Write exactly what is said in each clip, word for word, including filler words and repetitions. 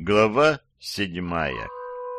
Глава седьмая.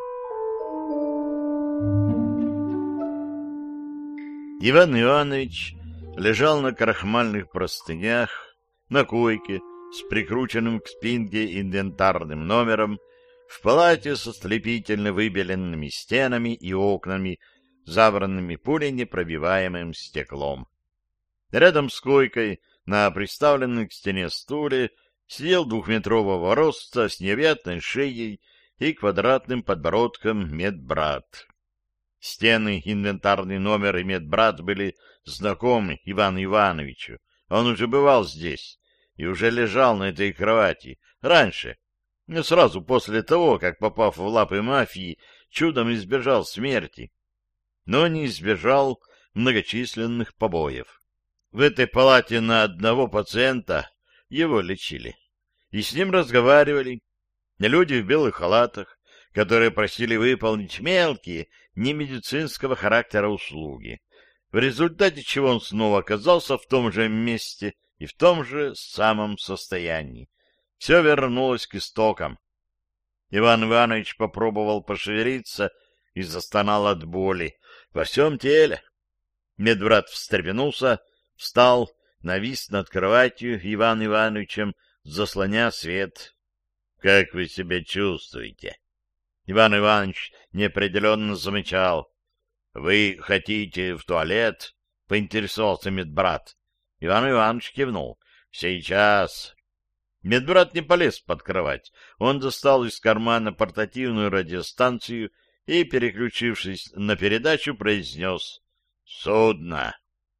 Иван Иванович лежал на крахмальных простынях, на койке с прикрученным к спинке инвентарным номером, в палате со слепительно выбеленными стенами и окнами, забранными пуленепробиваемым стеклом. Рядом с койкой, на приставленном к стене стуле, сидел двухметрового роста с необъятной шеей и квадратным подбородком медбрат. Стены, инвентарный номер и медбрат были знакомы Ивану Ивановичу. Он уже бывал здесь и уже лежал на этой кровати раньше, сразу после того, как, попав в лапы мафии, чудом избежал смерти, но не избежал многочисленных побоев. В этой палате на одного пациента его лечили. И с ним разговаривали люди в белых халатах, которые просили выполнить мелкие, немедицинского характера услуги, в результате чего он снова оказался в том же месте и в том же самом состоянии. Все вернулось к истокам. Иван Иванович попробовал пошевелиться и застонал от боли во всем теле. Медбрат встрепенулся, встал, навис над кроватью Иван Ивановичем, заслоня свет. — Как вы себя чувствуете? Иван Иванович неопределенно замычал. — Вы хотите в туалет? — поинтересовался медбрат. Иван Иванович кивнул. — Сейчас. Медбрат не полез под кровать. Он достал из кармана портативную радиостанцию и, переключившись на передачу, произнес «Судно».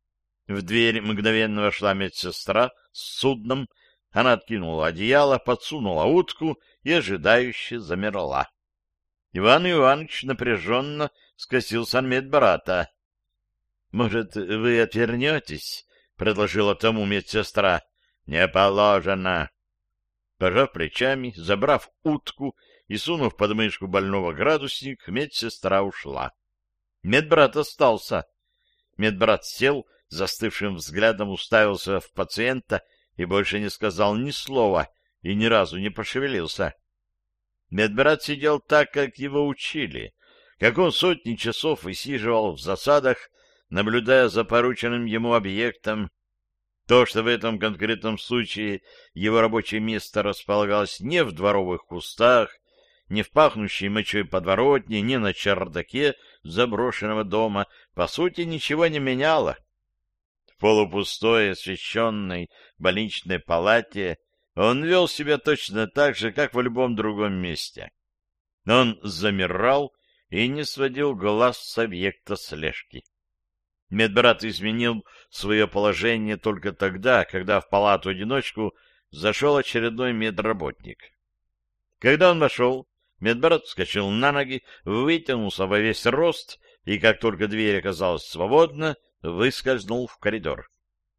В дверь мгновенно вошла медсестра с судном. Она откинула одеяло, подсунула утку и ожидающе замерла. Иван Иванович напряженно скосился на медбрата. — Может, вы отвернетесь? — предложила тому медсестра. — Не положено. Пожав плечами, забрав утку и сунув под мышку больного градусник, медсестра ушла. Медбрат остался. Медбрат сел, застывшим взглядом уставился в пациента и больше не сказал ни слова и ни разу не пошевелился. Медбрат сидел так, как его учили, как он сотни часов высиживал в засадах, наблюдая за порученным ему объектом. То, что в этом конкретном случае его рабочее место располагалось не в дворовых кустах, не в пахнущей мочой подворотне, не на чердаке заброшенного дома, по сути, ничего не меняло. В полупустой, освещенной больничной палате он вел себя точно так же, как в любом другом месте. Он замирал и не сводил глаз с объекта слежки. Медбрат изменил свое положение только тогда, когда в палату-одиночку зашел очередной медработник. Когда он вошел, медбрат вскочил на ноги, вытянулся во весь рост и, как только дверь оказалась свободна, выскользнул в коридор.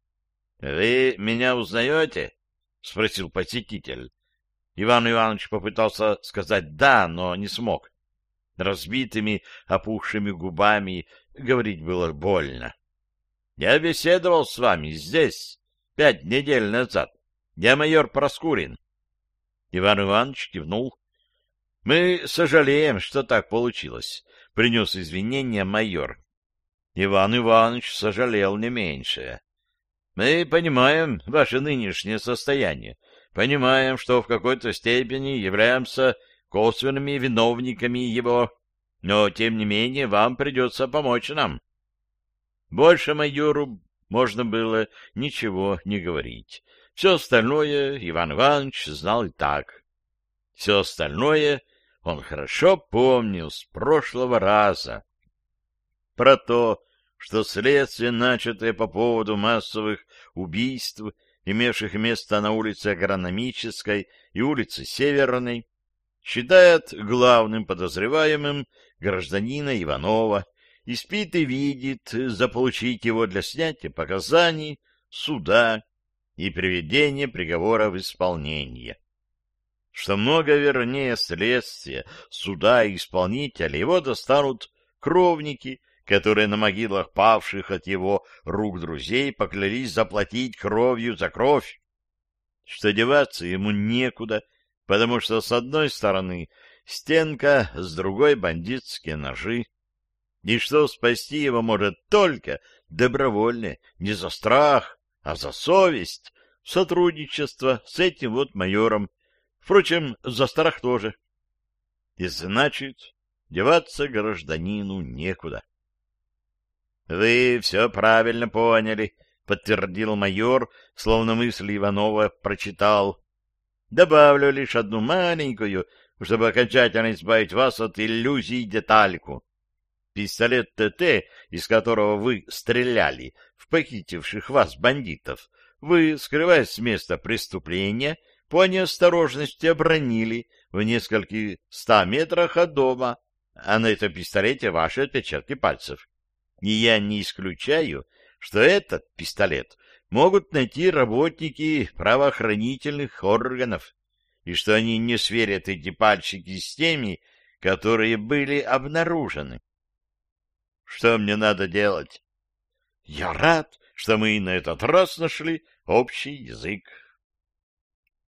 — Вы меня узнаете? — спросил посетитель. Иван Иванович попытался сказать «да», но не смог. Разбитыми, опухшими губами говорить было больно. — Я беседовал с вами здесь пять недель назад. Я майор Проскурин. Иван Иванович кивнул. — Мы сожалеем, что так получилось, — принес извинения майор. Иван Иванович сожалел не меньше. — Мы понимаем ваше нынешнее состояние, понимаем, что в какой-то степени являемся косвенными виновниками его, но, тем не менее, вам придется помочь нам. Больше майору можно было ничего не говорить. Все остальное Иван Иванович знал и так. Все остальное он хорошо помнил с прошлого раза. Про то, что следствие, начатое по поводу массовых убийств, имевших место на улице Агрономической и улице Северной, считает главным подозреваемым гражданина Иванова и спит и видит заполучить его для снятия показаний, суда и приведения приговора в исполнение. Что много вернее следствия, суда и исполнителя его достанут кровники, которые на могилах павших от его рук друзей поклялись заплатить кровью за кровь. Что деваться ему некуда, потому что с одной стороны стенка, с другой бандитские ножи, и что спасти его может только добровольно, не за страх, а за совесть, сотрудничество с этим вот майором, впрочем, за страх тоже. И значит, деваться гражданину некуда. — Вы все правильно поняли, — подтвердил майор, словно мысли Иванова прочитал. — Добавлю лишь одну маленькую, чтобы окончательно избавить вас от иллюзий, детальку. Пистолет ТТ, из которого вы стреляли в похитивших вас бандитов, вы, скрываясь с места преступления, по неосторожности обронили в нескольких ста метрах от дома, а на этом пистолете ваши отпечатки пальцев. И я не исключаю, что этот пистолет могут найти работники правоохранительных органов, и что они не сверят эти пальчики с теми, которые были обнаружены. Что мне надо делать? Я рад, что мы на этот раз нашли общий язык.